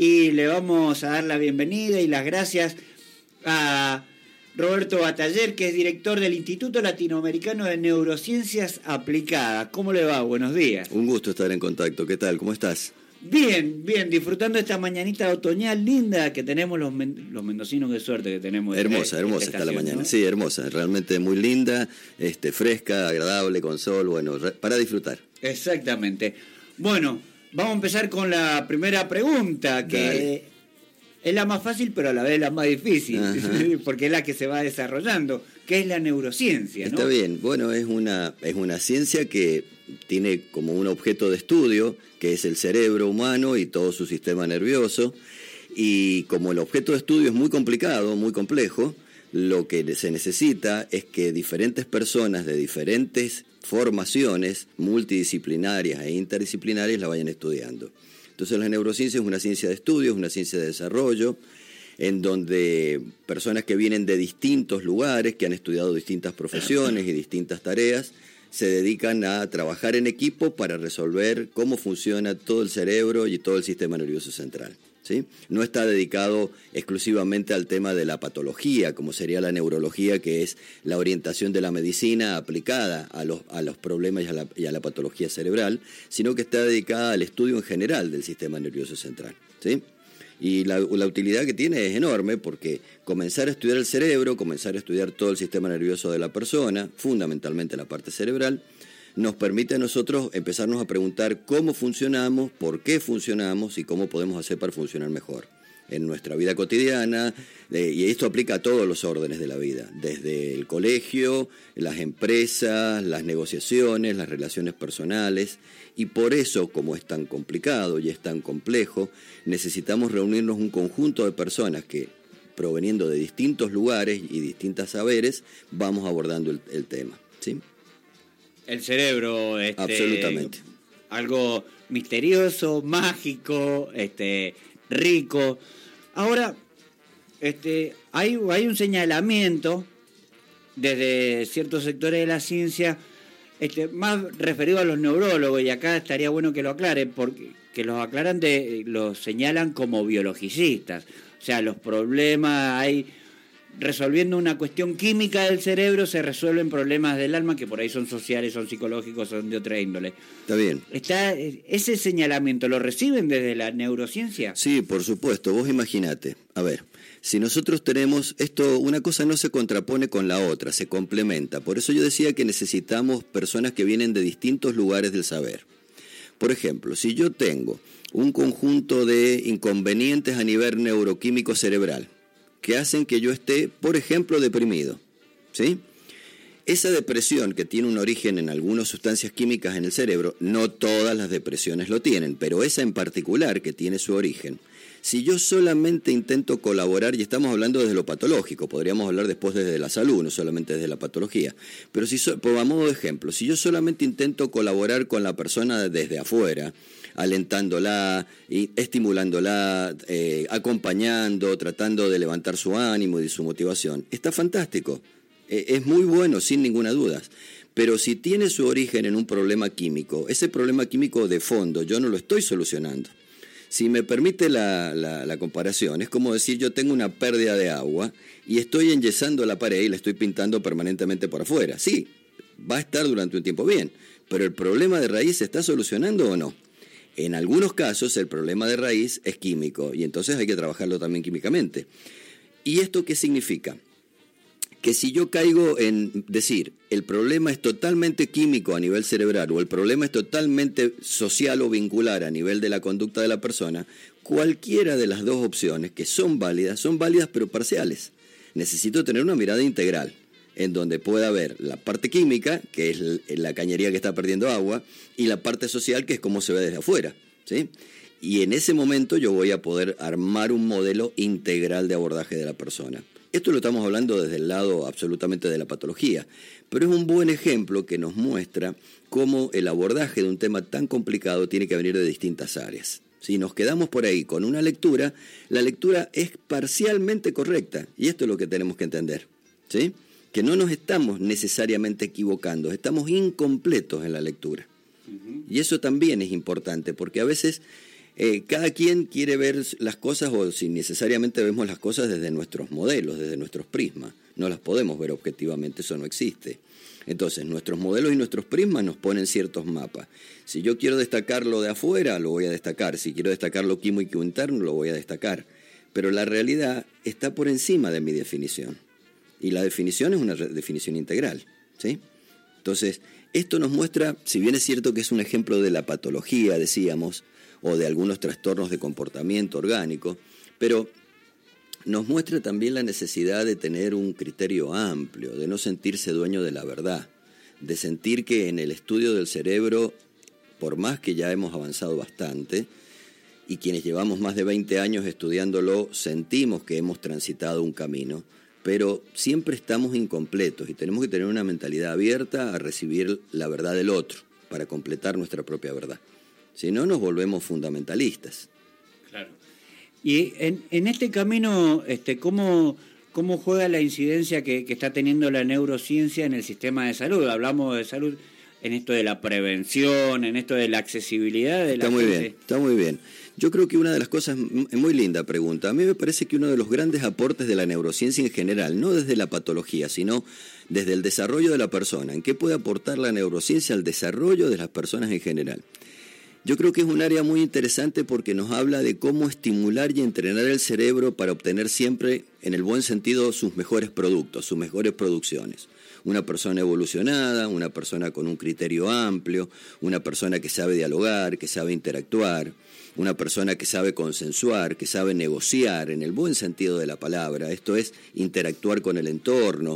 y le vamos a dar la bienvenida y las gracias a Roberto Bataller, que es director del Instituto Latinoamericano de Neurociencias Aplicadas. ¿Cómo le va? Buenos días. Un gusto estar en contacto. ¿Qué tal? ¿Cómo estás? Bien, disfrutando esta mañanita otoñal linda que tenemos los mendocinos, qué suerte que tenemos. Hermosa está la mañana, ¿no? Sí, hermosa, realmente muy linda, fresca, agradable, con sol, bueno, para disfrutar. Exactamente. Bueno, vamos a empezar con la primera pregunta, que Dale. Es la más fácil, pero a la vez la más difícil, porque es la que se va desarrollando, que es la neurociencia, ¿no? Está bien, bueno, es una ciencia que tiene como un objeto de estudio, que es el cerebro humano y todo su sistema nervioso, y como el objeto de estudio es muy complicado, muy complejo, lo que se necesita es que diferentes personas de diferentes formaciones multidisciplinarias e interdisciplinarias la vayan estudiando. Entonces la neurociencia es una ciencia de estudio, es una ciencia de desarrollo, en donde personas que vienen de distintos lugares, que han estudiado distintas profesiones y distintas tareas, se dedican a trabajar en equipo para resolver cómo funciona todo el cerebro y todo el sistema nervioso central, ¿sí? No está dedicado exclusivamente al tema de la patología, como sería la neurología, que es la orientación de la medicina aplicada a los problemas y a la patología cerebral, sino que está dedicada al estudio en general del sistema nervioso central, ¿sí? Y la utilidad que tiene es enorme, porque comenzar a estudiar el cerebro, comenzar a estudiar todo el sistema nervioso de la persona, fundamentalmente la parte cerebral, nos permite a nosotros empezarnos a preguntar cómo funcionamos, por qué funcionamos y cómo podemos hacer para funcionar mejor en nuestra vida cotidiana, y esto aplica a todos los órdenes de la vida, desde el colegio, las empresas, las negociaciones, las relaciones personales, y por eso, como es tan complicado y es tan complejo, necesitamos reunirnos un conjunto de personas que, proveniendo de distintos lugares y distintos saberes, vamos abordando el tema, ¿sí? El cerebro, absolutamente. Algo misterioso, mágico, rico. Ahora, hay un señalamiento desde ciertos sectores de la ciencia, más referido a los neurólogos, y acá estaría bueno que lo aclare, porque que los señalan como biologicistas. O sea, los problemas resolviendo una cuestión química del cerebro se resuelven problemas del alma que por ahí son sociales, son psicológicos, son de otra índole. Está bien. ¿Ese señalamiento lo reciben desde la neurociencia? Sí, por supuesto. Vos imaginate. A ver, si nosotros tenemos esto, una cosa no se contrapone con la otra, se complementa. Por eso yo decía que necesitamos personas que vienen de distintos lugares del saber. Por ejemplo, si yo tengo un conjunto de inconvenientes a nivel neuroquímico cerebral, que hacen que yo esté, por ejemplo, deprimido, ¿sí? Esa depresión, que tiene un origen en algunas sustancias químicas en el cerebro, no todas las depresiones lo tienen, pero esa en particular, que tiene su origen, si yo solamente intento colaborar, y estamos hablando desde lo patológico, podríamos hablar después desde la salud, no solamente desde la patología, pero a modo de ejemplo, si yo solamente intento colaborar con la persona desde afuera, alentándola, estimulándola, acompañando, tratando de levantar su ánimo y su motivación, está fantástico, es muy bueno, sin ninguna duda. Pero si tiene su origen en un problema químico, ese problema químico de fondo yo no lo estoy solucionando. Si me permite la comparación, es como decir, yo tengo una pérdida de agua y estoy enyesando la pared y la estoy pintando permanentemente por afuera. Sí, va a estar durante un tiempo bien, pero ¿el problema de raíz se está solucionando o no? En algunos casos el problema de raíz es químico y entonces hay que trabajarlo también químicamente. ¿Y esto qué significa? Que si yo caigo en decir el problema es totalmente químico a nivel cerebral o el problema es totalmente social o vincular a nivel de la conducta de la persona, cualquiera de las dos opciones que son válidas pero parciales. Necesito tener una mirada integral en donde pueda ver la parte química, que es la cañería que está perdiendo agua, y la parte social, que es cómo se ve desde afuera, ¿sí? Y en ese momento yo voy a poder armar un modelo integral de abordaje de la persona. Esto lo estamos hablando desde el lado absolutamente de la patología, pero es un buen ejemplo que nos muestra cómo el abordaje de un tema tan complicado tiene que venir de distintas áreas. Si nos quedamos por ahí con una lectura, la lectura es parcialmente correcta, y esto es lo que tenemos que entender, ¿sí? Que no nos estamos necesariamente equivocando, estamos incompletos en la lectura. Y eso también es importante, porque a veces cada quien quiere ver las cosas, o si necesariamente vemos las cosas desde nuestros modelos, desde nuestros prismas. No las podemos ver objetivamente, eso no existe. Entonces, nuestros modelos y nuestros prismas nos ponen ciertos mapas. Si yo quiero destacar lo de afuera, lo voy a destacar. Si quiero destacar lo químico interno, lo voy a destacar. Pero la realidad está por encima de mi definición. Y la definición es una definición integral, ¿sí? Entonces, esto nos muestra, si bien es cierto que es un ejemplo de la patología, decíamos, o de algunos trastornos de comportamiento orgánico, pero nos muestra también la necesidad de tener un criterio amplio, de no sentirse dueño de la verdad, de sentir que en el estudio del cerebro, por más que ya hemos avanzado bastante, y quienes llevamos más de 20 años estudiándolo, sentimos que hemos transitado un camino, pero siempre estamos incompletos y tenemos que tener una mentalidad abierta a recibir la verdad del otro para completar nuestra propia verdad. Si no, nos volvemos fundamentalistas. Claro. Y en este camino, ¿cómo juega la incidencia que está teniendo la neurociencia en el sistema de salud? Hablamos de salud en esto de la prevención, en esto de la accesibilidad de la gente. Está muy bien. Yo creo que una de las cosas, muy linda pregunta, a mí me parece que uno de los grandes aportes de la neurociencia en general, no desde la patología, sino desde el desarrollo de la persona, ¿en qué puede aportar la neurociencia al desarrollo de las personas en general? Yo creo que es un área muy interesante porque nos habla de cómo estimular y entrenar el cerebro para obtener siempre, en el buen sentido, sus mejores productos, sus mejores producciones. Una persona evolucionada, una persona con un criterio amplio, una persona que sabe dialogar, que sabe interactuar, una persona que sabe consensuar, que sabe negociar en el buen sentido de la palabra, esto es interactuar con el entorno,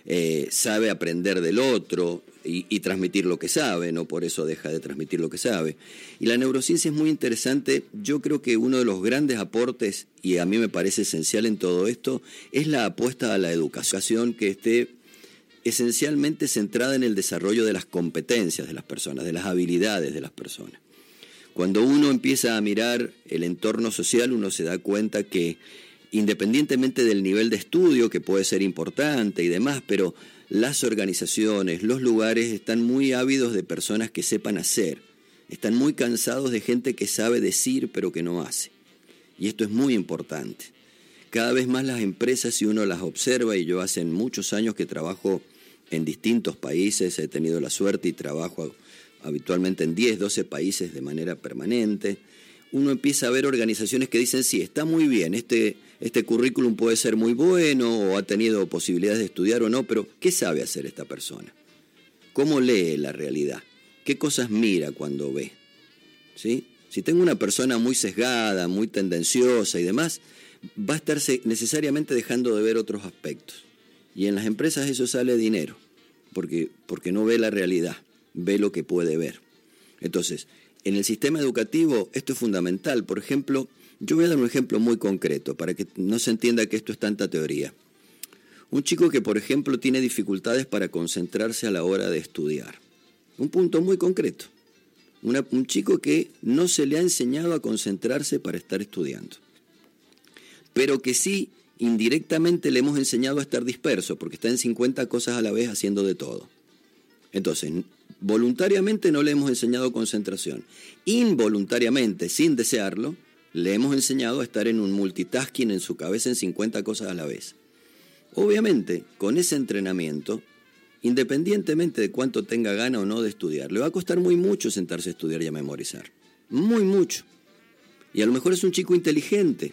sabe aprender del otro y transmitir lo que sabe, no por eso deja de transmitir lo que sabe. Y la neurociencia es muy interesante. Yo creo que uno de los grandes aportes, y a mí me parece esencial en todo esto, es la apuesta a la educación que esté esencialmente centrada en el desarrollo de las competencias de las personas, de las habilidades de las personas. Cuando uno empieza a mirar el entorno social, uno se da cuenta que independientemente del nivel de estudio, que puede ser importante y demás, pero las organizaciones, los lugares están muy ávidos de personas que sepan hacer, están muy cansados de gente que sabe decir pero que no hace. Y esto es muy importante. Cada vez más las empresas, si uno las observa, y yo hace muchos años que trabajo en distintos países, he tenido la suerte y trabajo habitualmente en 10, 12 países de manera permanente, uno empieza a ver organizaciones que dicen, sí, está muy bien, este currículum puede ser muy bueno o ha tenido posibilidades de estudiar o no, pero ¿qué sabe hacer esta persona? ¿Cómo lee la realidad? ¿Qué cosas mira cuando ve? ¿Sí? Si tengo una persona muy sesgada, muy tendenciosa y demás, va a estar necesariamente dejando de ver otros aspectos. Y en las empresas eso sale dinero, porque no ve la realidad, ve lo que puede ver. Entonces, en el sistema educativo esto es fundamental. Por ejemplo, yo voy a dar un ejemplo muy concreto para que no se entienda que esto es tanta teoría. Un chico que, por ejemplo, tiene dificultades para concentrarse a la hora de estudiar. Un punto muy concreto. Un chico que no se le ha enseñado a concentrarse para estar estudiando, pero que sí indirectamente le hemos enseñado a estar disperso, porque está en 50 cosas a la vez haciendo de todo. Entonces, voluntariamente no le hemos enseñado concentración. Involuntariamente, sin desearlo, le hemos enseñado a estar en un multitasking en su cabeza en 50 cosas a la vez. Obviamente, con ese entrenamiento, independientemente de cuánto tenga gana o no de estudiar, le va a costar muy mucho sentarse a estudiar y a memorizar. Muy mucho. Y a lo mejor es un chico inteligente.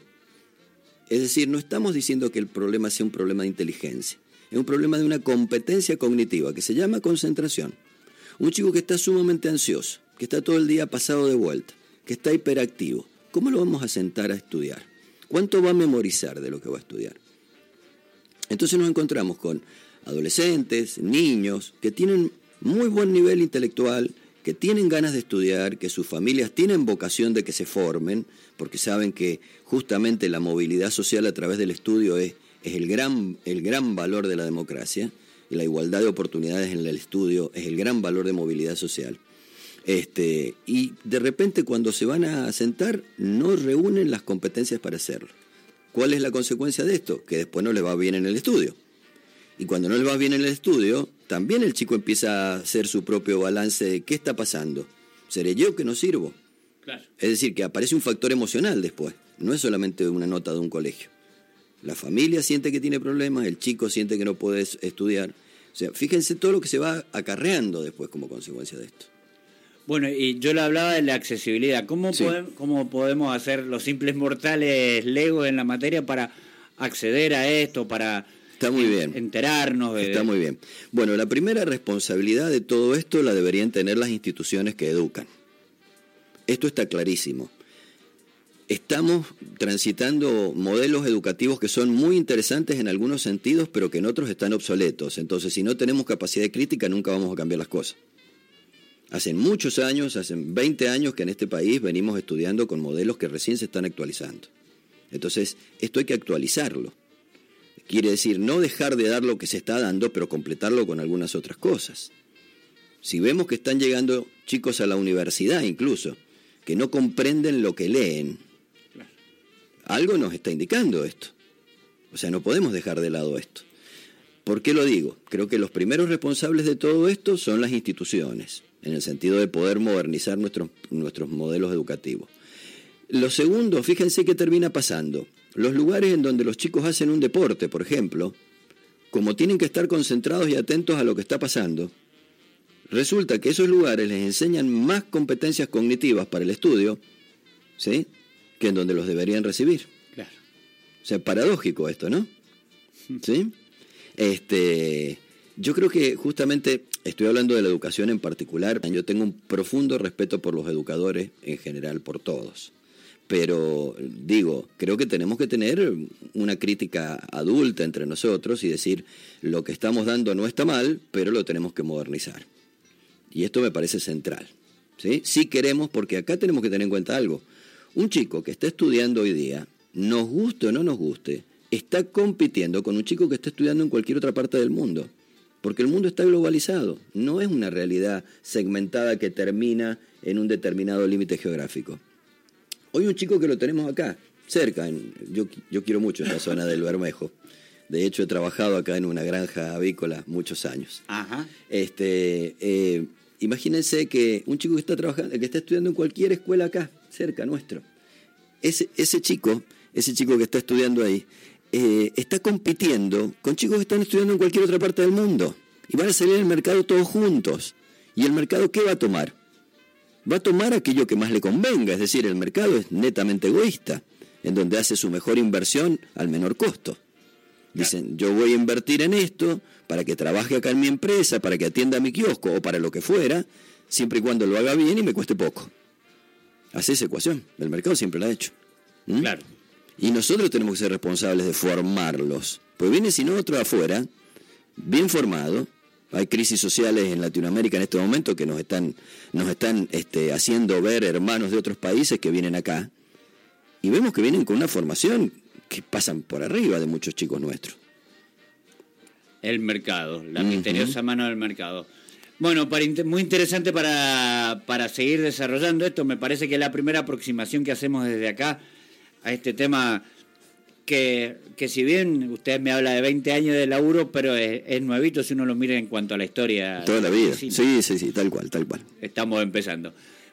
Es decir, no estamos diciendo que el problema sea un problema de inteligencia. Es un problema de una competencia cognitiva que se llama concentración. Un chico que está sumamente ansioso, que está todo el día pasado de vuelta, que está hiperactivo, ¿cómo lo vamos a sentar a estudiar? ¿Cuánto va a memorizar de lo que va a estudiar? Entonces nos encontramos con adolescentes, niños, que tienen muy buen nivel intelectual, que tienen ganas de estudiar, que sus familias tienen vocación de que se formen, porque saben que justamente la movilidad social a través del estudio es el gran valor de la democracia, y la igualdad de oportunidades en el estudio es el gran valor de movilidad social. Y de repente cuando se van a sentar no reúnen las competencias para hacerlo. ¿Cuál es la consecuencia de esto? Que después no les va bien en el estudio. Y cuando no les va bien en el estudio, también el chico empieza a hacer su propio balance de ¿qué está pasando? ¿Seré yo que no sirvo? Claro. Es decir, que aparece un factor emocional después, no es solamente una nota de un colegio. La familia siente que tiene problemas, el chico siente que no puede estudiar. O sea, fíjense todo lo que se va acarreando después como consecuencia de esto. Bueno, y yo le hablaba de la accesibilidad. ¿Cómo podemos hacer los simples mortales legos en la materia para acceder a esto, para Está muy bien. enterarnos? Está muy bien. Bueno, la primera responsabilidad de todo esto la deberían tener las instituciones que educan. Esto está clarísimo. Estamos transitando modelos educativos que son muy interesantes en algunos sentidos, pero que en otros están obsoletos. Entonces, si no tenemos capacidad crítica, nunca vamos a cambiar las cosas. Hace muchos años, hace 20 años que en este país venimos estudiando con modelos que recién se están actualizando. Entonces, esto hay que actualizarlo. Quiere decir, no dejar de dar lo que se está dando, pero completarlo con algunas otras cosas. Si vemos que están llegando chicos a la universidad incluso, que no comprenden lo que leen, algo nos está indicando esto. O sea, no podemos dejar de lado esto. ¿Por qué lo digo? Creo que los primeros responsables de todo esto son las instituciones, en el sentido de poder modernizar nuestros modelos educativos. Lo segundo, fíjense qué termina pasando. Los lugares en donde los chicos hacen un deporte, por ejemplo, como tienen que estar concentrados y atentos a lo que está pasando, resulta que esos lugares les enseñan más competencias cognitivas para el estudio, ¿sí?, que en donde los deberían recibir. Claro. O sea, paradójico esto, ¿no? ¿Sí? Yo creo que justamente, estoy hablando de la educación en particular, yo tengo un profundo respeto por los educadores en general, por todos. Pero, digo, creo que tenemos que tener una crítica adulta entre nosotros y decir, lo que estamos dando no está mal, pero lo tenemos que modernizar. Y esto me parece central, ¿sí? Sí queremos, porque acá tenemos que tener en cuenta algo. Un chico que está estudiando hoy día, nos guste o no nos guste, está compitiendo con un chico que está estudiando en cualquier otra parte del mundo. Porque el mundo está globalizado, no es una realidad segmentada que termina en un determinado límite geográfico. Hoy un chico que lo tenemos acá, cerca, yo quiero mucho esta zona del Bermejo. De hecho, he trabajado acá en una granja avícola muchos años. Ajá. Imagínense que un chico que está trabajando, que está estudiando en cualquier escuela acá, cerca nuestro, ese chico que está estudiando ahí, está compitiendo con chicos que están estudiando en cualquier otra parte del mundo. Y van a salir al mercado todos juntos. ¿Y el mercado qué va a tomar? Va a tomar aquello que más le convenga, es decir, el mercado es netamente egoísta, en donde hace su mejor inversión al menor costo. Dicen, yo voy a invertir en esto para que trabaje acá en mi empresa, para que atienda mi kiosco o para lo que fuera, siempre y cuando lo haga bien y me cueste poco. Hace esa ecuación, el mercado siempre la ha hecho. Claro. Y nosotros tenemos que ser responsables de formarlos, pues viene si no otro de afuera, bien formado. Hay crisis sociales en Latinoamérica en este momento que nos están haciendo ver hermanos de otros países que vienen acá. Y vemos que vienen con una formación que pasan por arriba de muchos chicos nuestros. El mercado, la misteriosa mano del mercado. Bueno, muy interesante para seguir desarrollando esto. Me parece que es la primera aproximación que hacemos desde acá a este tema que si bien usted me habla de 20 años de laburo, pero es nuevito si uno lo mira en cuanto a la historia. Toda la vida, sí, tal cual. Estamos empezando.